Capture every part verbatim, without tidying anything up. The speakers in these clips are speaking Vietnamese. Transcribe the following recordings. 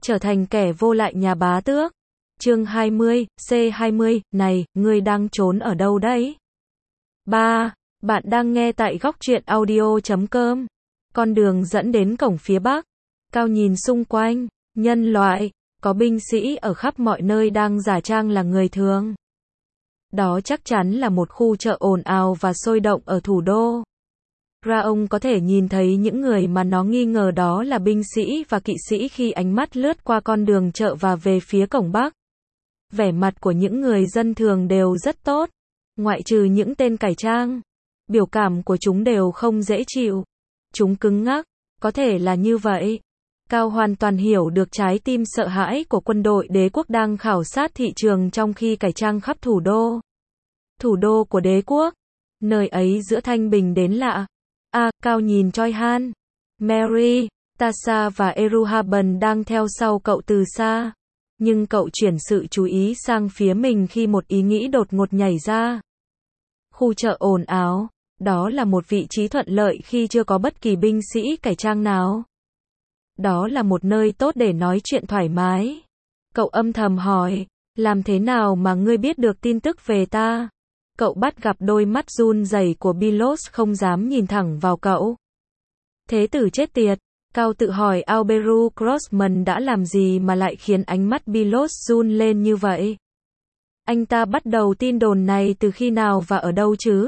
trở thành kẻ vô lại nhà bá tước. Chương hai mươi, C hai mươi, này, ngươi đang trốn ở đâu đấy? ba. Bạn đang nghe tại góc truyện audio chấm com. Con đường dẫn đến cổng phía bắc. Cao nhìn xung quanh, nhân loại, có binh sĩ ở khắp mọi nơi đang giả trang là người thường. Đó chắc chắn là một khu chợ ồn ào và sôi động ở thủ đô. Ra ông có thể nhìn thấy những người mà nó nghi ngờ đó là binh sĩ và kỵ sĩ khi ánh mắt lướt qua con đường chợ và về phía cổng bắc. Vẻ mặt của những người dân thường đều rất tốt, ngoại trừ những tên cải trang. Biểu cảm của chúng đều không dễ chịu. Chúng cứng ngắc, có thể là như vậy. Cao hoàn toàn hiểu được trái tim sợ hãi của quân đội đế quốc đang khảo sát thị trường trong khi cải trang khắp thủ đô. Thủ đô của đế quốc, nơi ấy giữa thanh bình đến lạ. À, Cao nhìn Choi Han, Mary, Tasha và Eruhaban đang theo sau cậu từ xa. Nhưng cậu chuyển sự chú ý sang phía mình khi một ý nghĩ đột ngột nhảy ra. Khu chợ ồn ào, đó là một vị trí thuận lợi khi chưa có bất kỳ binh sĩ cải trang nào. Đó là một nơi tốt để nói chuyện thoải mái. Cậu âm thầm hỏi, làm thế nào mà ngươi biết được tin tức về ta? Cậu bắt gặp đôi mắt run rẩy của Belos không dám nhìn thẳng vào cậu. Thế tử chết tiệt, Cao tự hỏi Alberu Crossman đã làm gì mà lại khiến ánh mắt Belos run lên như vậy? Anh ta bắt đầu tin đồn này từ khi nào và ở đâu chứ?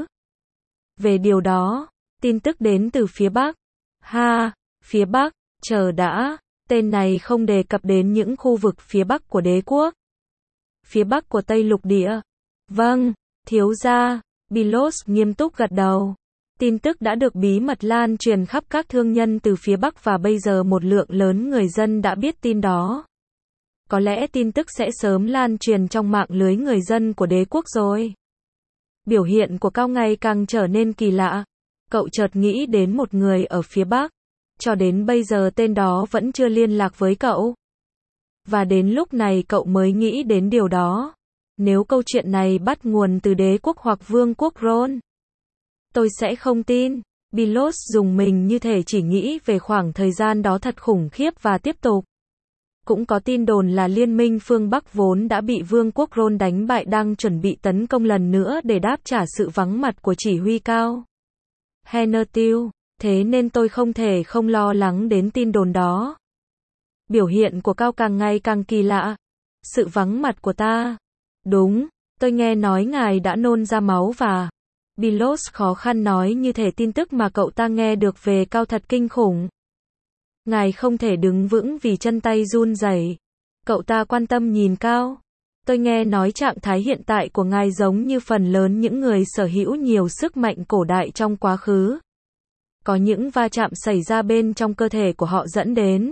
Về điều đó, tin tức đến từ phía Bắc. Ha, phía Bắc, chờ đã, tên này không đề cập đến những khu vực phía Bắc của đế quốc. Phía Bắc của Tây Lục Địa. Vâng, thiếu gia, Belos nghiêm túc gật đầu. Tin tức đã được bí mật lan truyền khắp các thương nhân từ phía Bắc và bây giờ một lượng lớn người dân đã biết tin đó. Có lẽ tin tức sẽ sớm lan truyền trong mạng lưới người dân của đế quốc rồi. Biểu hiện của Cao ngày càng trở nên kỳ lạ. Cậu chợt nghĩ đến một người ở phía Bắc. Cho đến bây giờ tên đó vẫn chưa liên lạc với cậu. Và đến lúc này cậu mới nghĩ đến điều đó. Nếu câu chuyện này bắt nguồn từ đế quốc hoặc vương quốc Ron, tôi sẽ không tin. Belos dùng mình như thể chỉ nghĩ về khoảng thời gian đó thật khủng khiếp và tiếp tục. Cũng có tin đồn là liên minh phương Bắc vốn đã bị vương quốc Ron đánh bại đang chuẩn bị tấn công lần nữa để đáp trả sự vắng mặt của chỉ huy Cao Hennertil. Thế nên tôi không thể không lo lắng đến tin đồn đó. Biểu hiện của Cao càng ngày càng kỳ lạ. Sự vắng mặt của ta. Đúng, tôi nghe nói ngài đã nôn ra máu và... Belos khó khăn nói như thể tin tức mà cậu ta nghe được về Cao thật kinh khủng. Ngài không thể đứng vững vì chân tay run rẩy. Cậu ta quan tâm nhìn Cao. Tôi nghe nói trạng thái hiện tại của ngài giống như phần lớn những người sở hữu nhiều sức mạnh cổ đại trong quá khứ. Có những va chạm xảy ra bên trong cơ thể của họ dẫn đến.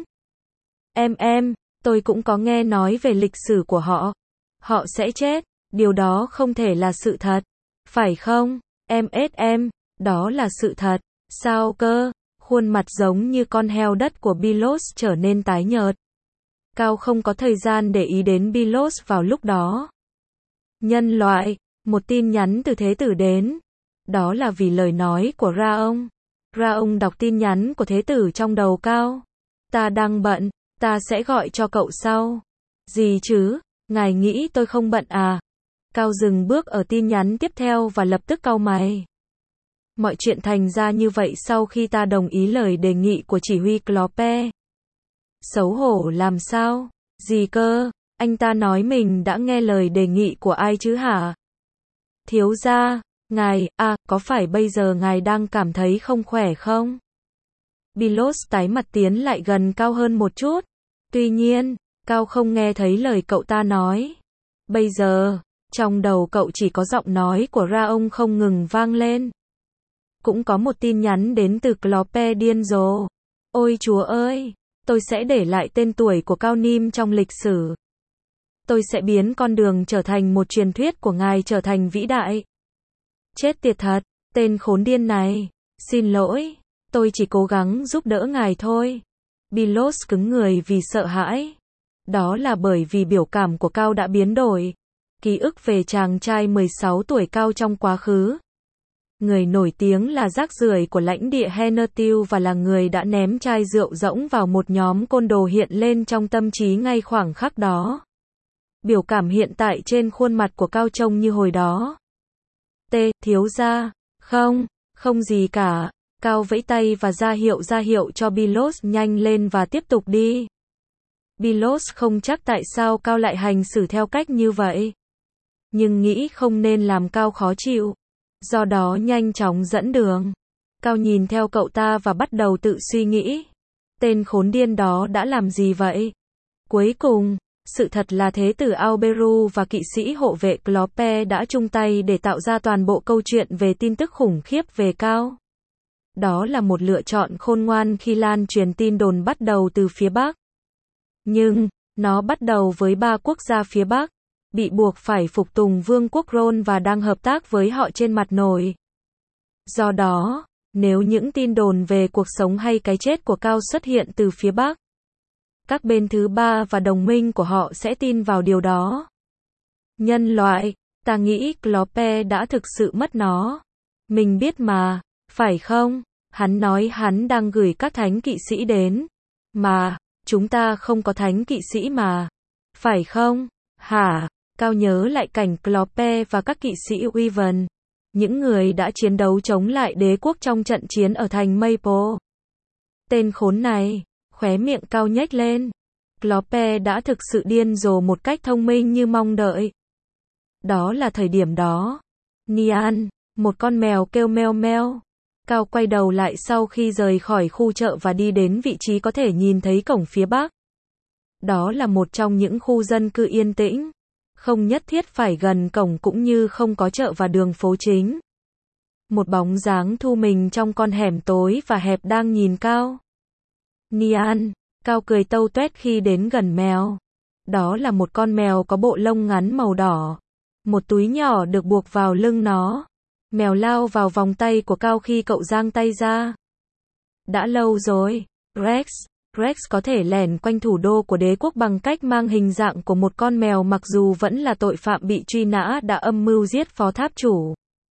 Em em, tôi cũng có nghe nói về lịch sử của họ. Họ sẽ chết, điều đó không thể là sự thật. Phải không? Em ết em, đó là sự thật. Sao cơ? Khuôn mặt giống như con heo đất của Belos trở nên tái nhợt. Cao không có thời gian để ý đến Belos vào lúc đó. Nhân loại, một tin nhắn từ thế tử đến. Đó là vì lời nói của Ra ông. Ra ông đọc tin nhắn của thế tử trong đầu Cao. Ta đang bận, ta sẽ gọi cho cậu sau. Gì chứ? Ngài nghĩ tôi không bận à? Cao dừng bước ở tin nhắn tiếp theo và lập tức cau mày. Mọi chuyện thành ra như vậy sau khi ta đồng ý lời đề nghị của chỉ huy Clope. Xấu hổ làm sao? Gì cơ? Anh ta nói mình đã nghe lời đề nghị của ai chứ hả? Thiếu gia, ngài, à, có phải bây giờ ngài đang cảm thấy không khỏe không? Belos tái mặt tiến lại gần Cao hơn một chút. Tuy nhiên, Cao không nghe thấy lời cậu ta nói. Bây giờ, trong đầu cậu chỉ có giọng nói của Ra ông không ngừng vang lên. Cũng có một tin nhắn đến từ Clope điên rồ. Ôi chúa ơi, tôi sẽ để lại tên tuổi của Cao Nim trong lịch sử. Tôi sẽ biến con đường trở thành một truyền thuyết của ngài trở thành vĩ đại. Chết tiệt thật, tên khốn điên này. Xin lỗi, tôi chỉ cố gắng giúp đỡ ngài thôi. Belos cứng người vì sợ hãi. Đó là bởi vì biểu cảm của Cao đã biến đổi. Ký ức về chàng trai mười sáu tuổi Cao trong quá khứ. người nổi tiếng là rác rưởi của lãnh địa Henertil và là người đã ném chai rượu rỗng vào một nhóm côn đồ hiện lên trong tâm trí ngay khoảng khắc đó. Biểu cảm hiện tại trên khuôn mặt của Cao trông như hồi đó. T, thiếu gia, không, không gì cả. Cao vẫy tay và ra hiệu ra hiệu cho Bilos nhanh lên và tiếp tục đi. Bilos không chắc tại sao Cao lại hành xử theo cách như vậy. Nhưng nghĩ không nên làm Cao khó chịu. Do đó nhanh chóng dẫn đường. Cao nhìn theo cậu ta và bắt đầu tự suy nghĩ. Tên khốn điên đó đã làm gì vậy? Cuối cùng, sự thật là Thế tử Auberu và kỵ sĩ hộ vệ Clope đã chung tay để tạo ra toàn bộ câu chuyện về tin tức khủng khiếp về Cao. Đó là một lựa chọn khôn ngoan khi lan truyền tin đồn bắt đầu từ phía Bắc. Nhưng, nó bắt đầu với ba quốc gia phía Bắc, bị buộc phải phục tùng Vương quốc Rôn và đang hợp tác với họ trên mặt nổi. Do đó, nếu những tin đồn về cuộc sống hay cái chết của Cao xuất hiện từ phía Bắc, các bên thứ ba và đồng minh của họ sẽ tin vào điều đó. Nhân loại, ta nghĩ Clope đã thực sự mất nó. Mình biết mà, phải không? Hắn nói hắn đang gửi các thánh kỵ sĩ đến. Mà, chúng ta không có thánh kỵ sĩ mà. Phải không? Hả? Cao nhớ lại cảnh Clope và các kỵ sĩ Wyvern, những người đã chiến đấu chống lại đế quốc trong trận chiến ở thành Maple. Tên khốn này, khóe miệng Cao nhếch lên. Clope đã thực sự điên rồ một cách thông minh như mong đợi. Đó là thời điểm đó. Nian, một con mèo kêu meo meo. Cao quay đầu lại sau khi rời khỏi khu chợ và đi đến vị trí có thể nhìn thấy cổng phía Bắc. Đó là một trong những khu dân cư yên tĩnh. Không nhất thiết phải gần cổng cũng như không có chợ và đường phố chính. Một bóng dáng thu mình trong con hẻm tối và hẹp đang nhìn Cao. Nian, Cao cười tâu tuét khi đến gần mèo. Đó là một con mèo có bộ lông ngắn màu đỏ. Một túi nhỏ được buộc vào lưng nó. Mèo lao vào vòng tay của Cao khi cậu giang tay ra. Đã lâu rồi, Rex. Rex có thể lẻn quanh thủ đô của đế quốc bằng cách mang hình dạng của một con mèo mặc dù vẫn là tội phạm bị truy nã đã âm mưu giết phó tháp chủ.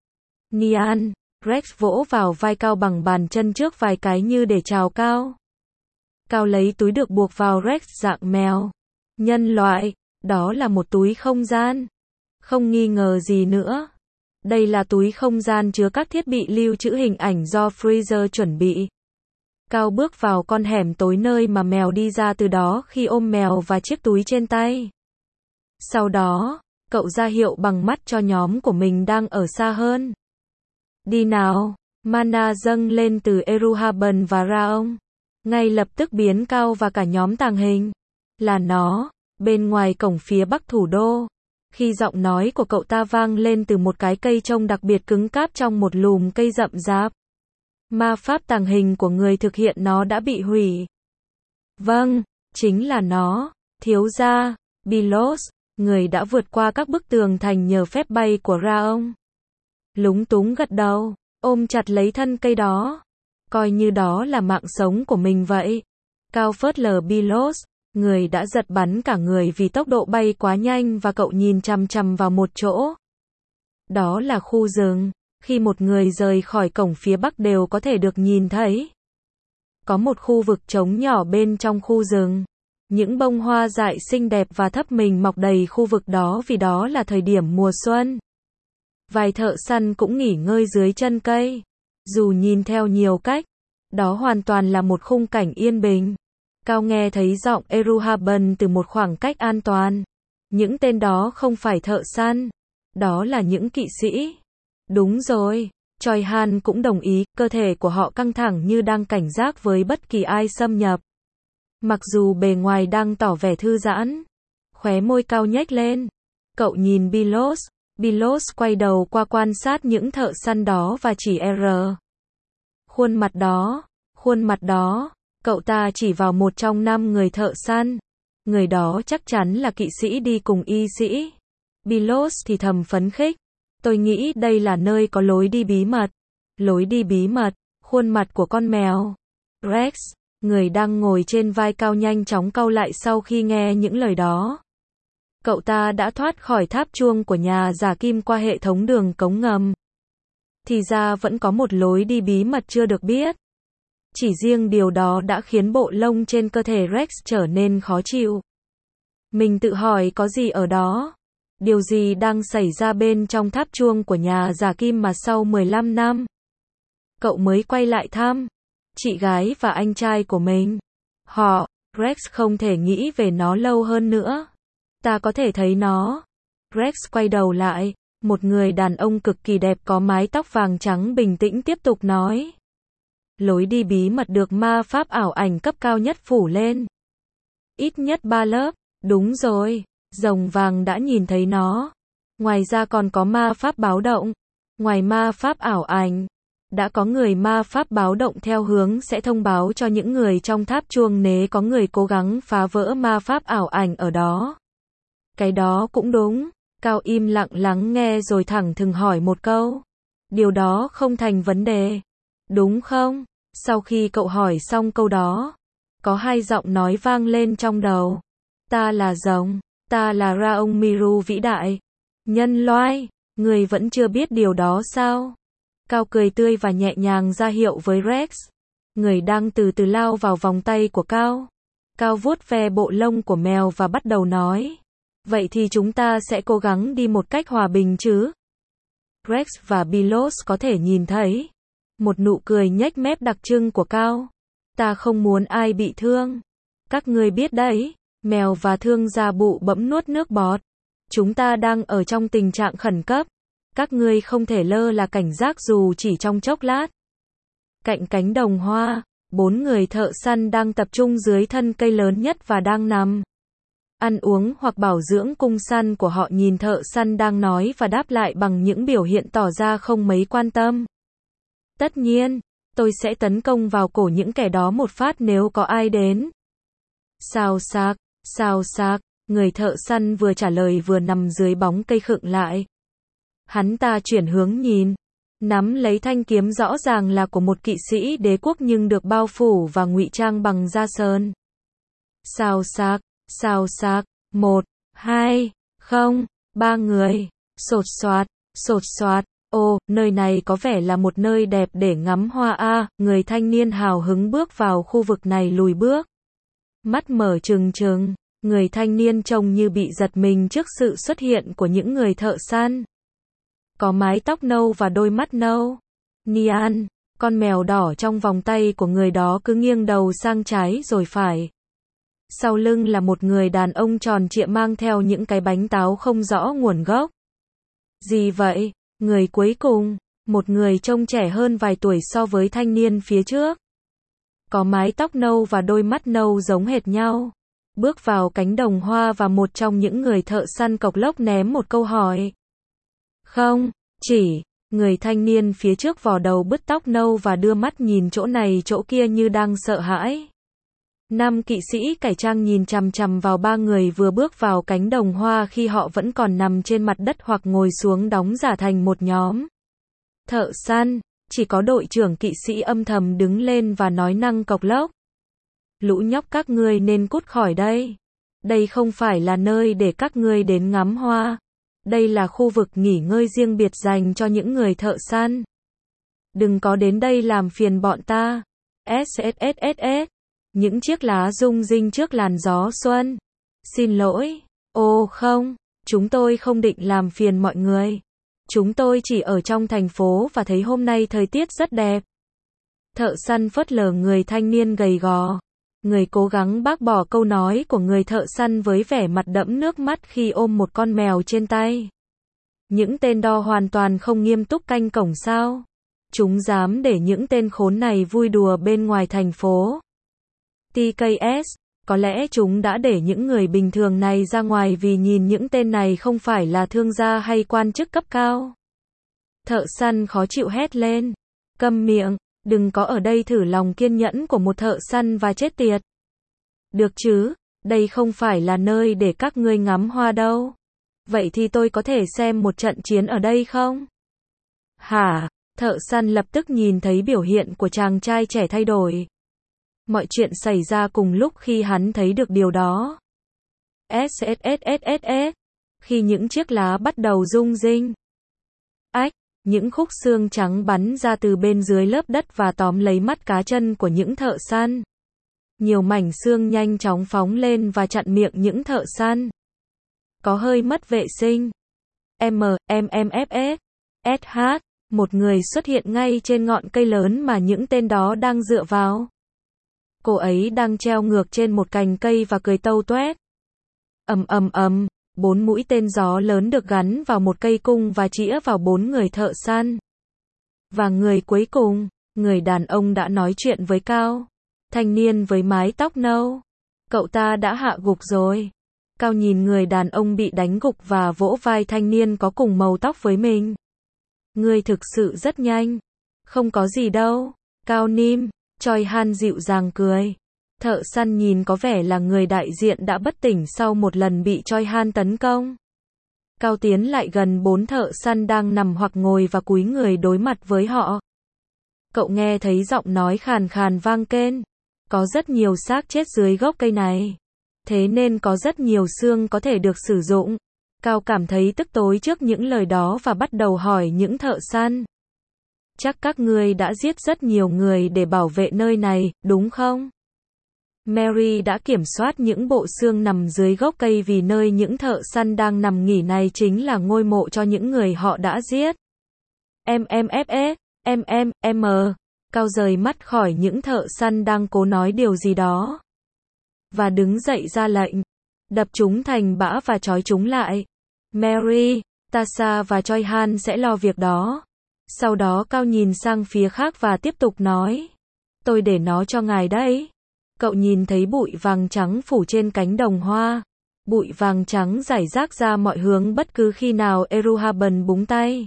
Nian, Rex vỗ vào vai Cao bằng bàn chân trước vài cái như để chào Cao. Cao lấy túi được buộc vào Rex dạng mèo. Nhân loại, đó là một túi không gian. Không nghi ngờ gì nữa. Đây là túi không gian chứa các thiết bị lưu trữ hình ảnh do Freezer chuẩn bị. Cao bước vào con hẻm tối nơi mà mèo đi ra từ đó khi ôm mèo và chiếc túi trên tay. Sau đó, cậu ra hiệu bằng mắt cho nhóm của mình đang ở xa hơn. Đi nào, mana dâng lên từ Eruhaben và Raong. Ngay lập tức biến Cao và cả nhóm tàng hình. Là nó, bên ngoài cổng phía bắc thủ đô. Khi giọng nói của cậu ta vang lên từ một cái cây trông đặc biệt cứng cáp trong một lùm cây rậm rạp. Ma pháp tàng hình của người thực hiện nó đã bị hủy. Vâng, chính là nó, thiếu gia, Bilos, người đã vượt qua các bức tường thành nhờ phép bay của Raong. Lúng túng gật đầu, ôm chặt lấy thân cây đó. Coi như đó là mạng sống của mình vậy. Cao phớt lờ Bilos, người đã giật bắn cả người vì tốc độ bay quá nhanh và cậu nhìn chằm chằm vào một chỗ. Đó là khu rừng. Khi một người rời khỏi cổng phía bắc đều có thể được nhìn thấy. Có một khu vực trống nhỏ bên trong khu rừng. Những bông hoa dại xinh đẹp và thấp mình mọc đầy khu vực đó vì đó là thời điểm mùa xuân. Vài thợ săn cũng nghỉ ngơi dưới chân cây. Dù nhìn theo nhiều cách, đó hoàn toàn là một khung cảnh yên bình. Cao nghe thấy giọng Eruhaben từ một khoảng cách an toàn. Những tên đó không phải thợ săn. Đó là những kỵ sĩ. Đúng rồi, Choi Han cũng đồng ý, cơ thể của họ căng thẳng như đang cảnh giác với bất kỳ ai xâm nhập. Mặc dù bề ngoài đang tỏ vẻ thư giãn, khóe môi Cao nhếch lên. Cậu nhìn Bilos, Bilos quay đầu qua quan sát những thợ săn đó và chỉ R. Khuôn mặt đó, khuôn mặt đó, cậu ta chỉ vào một trong năm người thợ săn. Người đó chắc chắn là kỵ sĩ đi cùng y sĩ. Bilos thì thầm phấn khích. Tôi nghĩ đây là nơi có lối đi bí mật. Lối đi bí mật, khuôn mặt của con mèo. Rex, người đang ngồi trên vai Cao nhanh chóng cau lại sau khi nghe những lời đó. Cậu ta đã thoát khỏi tháp chuông của nhà giả kim qua hệ thống đường cống ngầm. Thì ra vẫn có một lối đi bí mật chưa được biết. Chỉ riêng điều đó đã khiến bộ lông trên cơ thể Rex trở nên khó chịu. Mình tự hỏi có gì ở đó? Điều gì đang xảy ra bên trong tháp chuông của nhà giả kim mà sau mười lăm năm, cậu mới quay lại thăm chị gái và anh trai của mình? Họ, Rex không thể nghĩ về nó lâu hơn nữa. Ta có thể thấy nó. Rex quay đầu lại, một người đàn ông cực kỳ đẹp có mái tóc vàng trắng bình tĩnh tiếp tục nói. Lối đi bí mật được ma pháp ảo ảnh cấp cao nhất phủ lên. Ít nhất ba lớp, đúng rồi, rồng vàng đã nhìn thấy nó. Ngoài ra còn có ma pháp báo động. Ngoài ma pháp ảo ảnh, đã có người ma pháp báo động theo hướng sẽ thông báo cho những người trong tháp chuông nếu có người cố gắng phá vỡ ma pháp ảo ảnh ở đó. Cái đó cũng đúng. Cao im lặng lắng nghe rồi thẳng thừng hỏi một câu. Điều đó không thành vấn đề, đúng không? Sau khi cậu hỏi xong câu đó, có hai giọng nói vang lên trong đầu. Ta là rồng, ta là Raong Miru vĩ đại. Nhân loại, người vẫn chưa biết điều đó sao? Cao cười tươi và nhẹ nhàng ra hiệu với Rex. Người đang từ từ lao vào vòng tay của Cao. Cao vuốt ve bộ lông của mèo và bắt đầu nói. Vậy thì chúng ta sẽ cố gắng đi một cách hòa bình chứ? Rex và Bilos có thể nhìn thấy một nụ cười nhếch mép đặc trưng của Cao. Ta không muốn ai bị thương. Các ngươi biết đấy, mèo và thương gia bụ bẫm nuốt nước bọt. Chúng ta đang ở trong tình trạng khẩn cấp. Các ngươi không thể lơ là cảnh giác dù chỉ trong chốc lát. Cạnh cánh đồng hoa, bốn người thợ săn đang tập trung dưới thân cây lớn nhất và đang nằm ăn uống hoặc bảo dưỡng cung săn của họ, nhìn thợ săn đang nói và đáp lại bằng những biểu hiện tỏ ra không mấy quan tâm. Tất nhiên, tôi sẽ tấn công vào cổ những kẻ đó một phát nếu có ai đến. Xào xạc, xào xạc, người thợ săn vừa trả lời vừa nằm dưới bóng cây khựng lại. Hắn ta chuyển hướng nhìn, nắm lấy thanh kiếm rõ ràng là của một kỵ sĩ đế quốc nhưng được bao phủ và ngụy trang bằng da sơn. Xào xạc, xào xạc, một, hai, không, ba người, sột soạt, sột soạt, ô, nơi này có vẻ là một nơi đẹp để ngắm hoa a, người thanh niên hào hứng bước vào khu vực này lùi bước. Mắt mở trừng trừng, người thanh niên trông như bị giật mình trước sự xuất hiện của những người thợ săn. Có mái tóc nâu và đôi mắt nâu. Nian, con mèo đỏ trong vòng tay của người đó cứ nghiêng đầu sang trái rồi phải. Sau lưng là một người đàn ông tròn trịa mang theo những cái bánh táo không rõ nguồn gốc. Gì vậy? Người cuối cùng, một người trông trẻ hơn vài tuổi so với thanh niên phía trước. Có mái tóc nâu và đôi mắt nâu giống hệt nhau. Bước vào cánh đồng hoa và một trong những người thợ săn cộc lốc ném một câu hỏi. Không, chỉ, người thanh niên phía trước vò đầu bứt tóc nâu và đưa mắt nhìn chỗ này chỗ kia như đang sợ hãi. Năm kỵ sĩ cải trang nhìn chằm chằm vào ba người vừa bước vào cánh đồng hoa khi họ vẫn còn nằm trên mặt đất hoặc ngồi xuống đóng giả thành một nhóm. Thợ săn, chỉ có đội trưởng kỵ sĩ âm thầm đứng lên và nói năng cộc lốc. Lũ nhóc các ngươi nên cút khỏi đây. Đây không phải là nơi để các ngươi đến ngắm hoa. Đây là khu vực nghỉ ngơi riêng biệt dành cho những người thợ săn. Đừng có đến đây làm phiền bọn ta. ét ét ét ét ét. Những chiếc lá rung rinh trước làn gió xuân. Xin lỗi. Ô không, chúng tôi không định làm phiền mọi người. Chúng tôi chỉ ở trong thành phố và thấy hôm nay thời tiết rất đẹp. Thợ săn phớt lờ người thanh niên gầy gò. Người cố gắng bác bỏ câu nói của người thợ săn với vẻ mặt đẫm nước mắt khi ôm một con mèo trên tay. Những tên đo hoàn toàn không nghiêm túc canh cổng sao? Chúng dám để những tên khốn này vui đùa bên ngoài thành phố. tê ca ét, có lẽ chúng đã để những người bình thường này ra ngoài vì nhìn những tên này không phải là thương gia hay quan chức cấp cao. Thợ săn khó chịu hét lên. Câm miệng, đừng có ở đây thử lòng kiên nhẫn của một thợ săn và chết tiệt. Được chứ, đây không phải là nơi để các ngươi ngắm hoa đâu. Vậy thì tôi có thể xem một trận chiến ở đây không? Hả? Thợ săn lập tức nhìn thấy biểu hiện của chàng trai trẻ thay đổi. Mọi chuyện xảy ra cùng lúc khi hắn thấy được điều đó. ét ét ét ét ét ét. Khi những chiếc lá bắt đầu rung rinh. Ách, Những khúc xương trắng bắn ra từ bên dưới lớp đất và tóm lấy mắt cá chân của những thợ săn. Nhiều mảnh xương nhanh chóng phóng lên và chặn miệng những thợ săn. Có hơi mất vệ sinh. M, M M F S, S H, một người xuất hiện ngay trên ngọn cây lớn mà những tên đó đang dựa vào. Cô ấy đang treo ngược trên một cành cây và cười tâu toét. Ầm ầm ầm, bốn mũi tên gió lớn được gắn vào một cây cung và chĩa vào bốn người thợ săn. Và người cuối cùng, người đàn ông đã nói chuyện với Cao. Thanh niên với mái tóc nâu. Cậu ta đã hạ gục rồi. Cao nhìn người đàn ông bị đánh gục và vỗ vai thanh niên có cùng màu tóc với mình. Ngươi thực sự rất nhanh. Không có gì đâu. Cao Nim, Choi Han dịu dàng cười. Thợ săn nhìn có vẻ là người đại diện đã bất tỉnh sau một lần bị Choi Han tấn công. Cao tiến lại gần bốn thợ săn đang nằm hoặc ngồi và cúi người đối mặt với họ. Cậu nghe thấy giọng nói khàn khàn vang kên. Có rất nhiều xác chết dưới gốc cây này. Thế nên có rất nhiều xương có thể được sử dụng. Cao cảm thấy tức tối trước những lời đó và bắt đầu hỏi những thợ săn. Chắc các ngươi đã giết rất nhiều người để bảo vệ nơi này, đúng không? Mary đã kiểm soát những bộ xương nằm dưới gốc cây vì nơi những thợ săn đang nằm nghỉ này chính là ngôi mộ cho những người họ đã giết. M M F S, M M M. Cao rời mắt khỏi những thợ săn đang cố nói điều gì đó. Và đứng dậy ra lệnh. Đập chúng thành bã và trói chúng lại. Mary, Tasha và Choi Han sẽ lo việc đó. Sau đó Cao nhìn sang phía khác và tiếp tục nói. Tôi để nó cho ngài đấy. Cậu nhìn thấy bụi vàng trắng phủ trên cánh đồng hoa. Bụi vàng trắng rải rác ra mọi hướng bất cứ khi nào Eruhaben búng tay.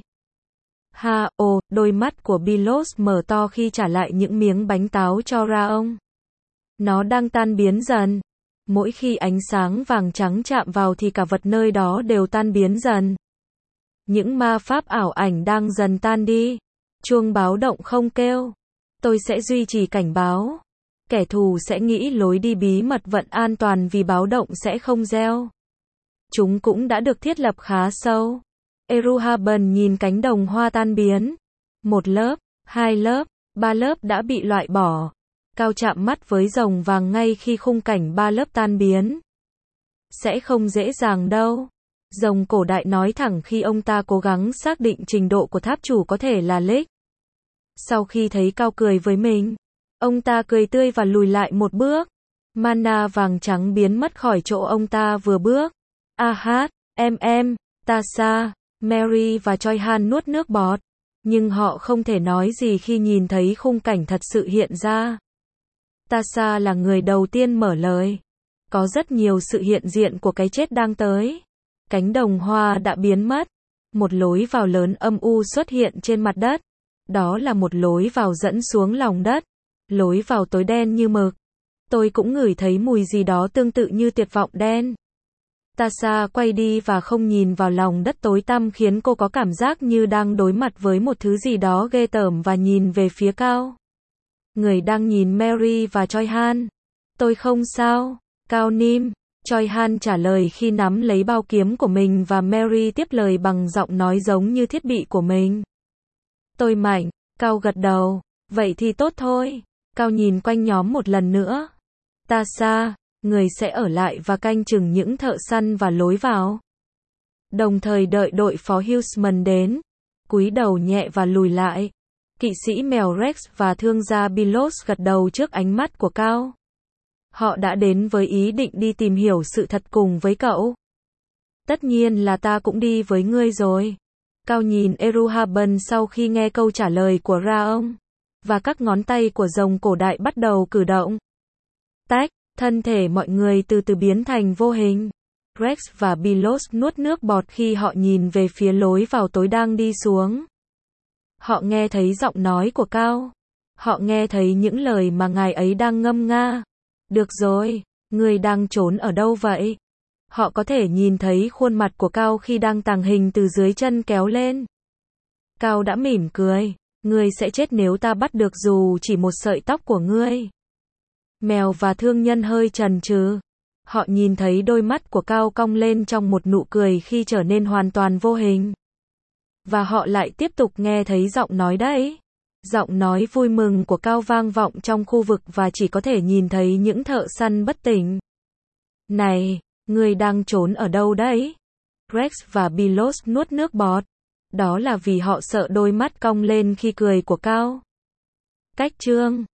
Ha, ồ, đôi mắt của Bilos mở to khi trả lại những miếng bánh táo cho ra ông. Nó đang tan biến dần. Mỗi khi ánh sáng vàng trắng chạm vào thì cả vật nơi đó đều tan biến dần. Những ma pháp ảo ảnh đang dần tan đi. Chuông báo động không kêu. Tôi sẽ duy trì cảnh báo. Kẻ thù sẽ nghĩ lối đi bí mật vẫn an toàn vì báo động sẽ không reo. Chúng cũng đã được thiết lập khá sâu. Eruhaben nhìn cánh đồng hoa tan biến. Một lớp, hai lớp, ba lớp đã bị loại bỏ. Cao chạm mắt với rồng vàng ngay khi khung cảnh ba lớp tan biến. Sẽ không dễ dàng đâu. Rồng cổ đại nói thẳng khi ông ta cố gắng xác định trình độ của tháp chủ có thể là Lick. Sau khi thấy Cao cười với mình, ông ta cười tươi và lùi lại một bước. Mana vàng trắng biến mất khỏi chỗ ông ta vừa bước. Ah, em em, Tasha, Mary và Choi Han nuốt nước bọt. Nhưng họ không thể nói gì khi nhìn thấy khung cảnh thật sự hiện ra. Tasha là người đầu tiên mở lời. Có rất nhiều sự hiện diện của cái chết đang tới. Cánh đồng hoa đã biến mất. Một lối vào lớn âm u xuất hiện trên mặt đất. Đó là một lối vào dẫn xuống lòng đất. Lối vào tối đen như mực. Tôi cũng ngửi thấy mùi gì đó tương tự như tuyệt vọng đen. Tasha quay đi và không nhìn vào lòng đất tối tăm khiến cô có cảm giác như đang đối mặt với một thứ gì đó ghê tởm và nhìn về phía Cao. Người đang nhìn Mary và Choi Han. Tôi không sao. Cao Nim, Choi Han trả lời khi nắm lấy bao kiếm của mình và Mary tiếp lời bằng giọng nói giống như thiết bị của mình. Tôi mạnh. Cao gật đầu. Vậy thì tốt thôi. Cao nhìn quanh nhóm một lần nữa. Tasha, người sẽ ở lại và canh chừng những thợ săn và lối vào. Đồng thời đợi đội phó Huseman đến. Cúi đầu nhẹ và lùi lại. Kỵ sĩ mèo Rex và thương gia Bilos gật đầu trước ánh mắt của Cao. Họ đã đến với ý định đi tìm hiểu sự thật cùng với cậu. Tất nhiên là ta cũng đi với ngươi rồi. Cao nhìn Eruhaben sau khi nghe câu trả lời của Raong. Và các ngón tay của rồng cổ đại bắt đầu cử động. Tách, thân thể mọi người từ từ biến thành vô hình. Rex và Bilos nuốt nước bọt khi họ nhìn về phía lối vào tối đang đi xuống. Họ nghe thấy giọng nói của Cao. Họ nghe thấy những lời mà ngài ấy đang ngâm nga. Được rồi, người đang trốn ở đâu vậy? Họ có thể nhìn thấy khuôn mặt của Cao khi đang tàng hình từ dưới chân kéo lên. Cao đã mỉm cười. Ngươi sẽ chết nếu ta bắt được dù chỉ một sợi tóc của ngươi. Mèo và thương nhân hơi chần chừ. Họ nhìn thấy đôi mắt của Cao cong lên trong một nụ cười khi trở nên hoàn toàn vô hình. Và họ lại tiếp tục nghe thấy giọng nói đấy. Giọng nói vui mừng của Cao vang vọng trong khu vực và chỉ có thể nhìn thấy những thợ săn bất tỉnh. Này, ngươi đang trốn ở đâu đấy? Rex và Milos nuốt nước bọt. Đó là vì họ sợ đôi mắt cong lên khi cười của Cao. Cách chương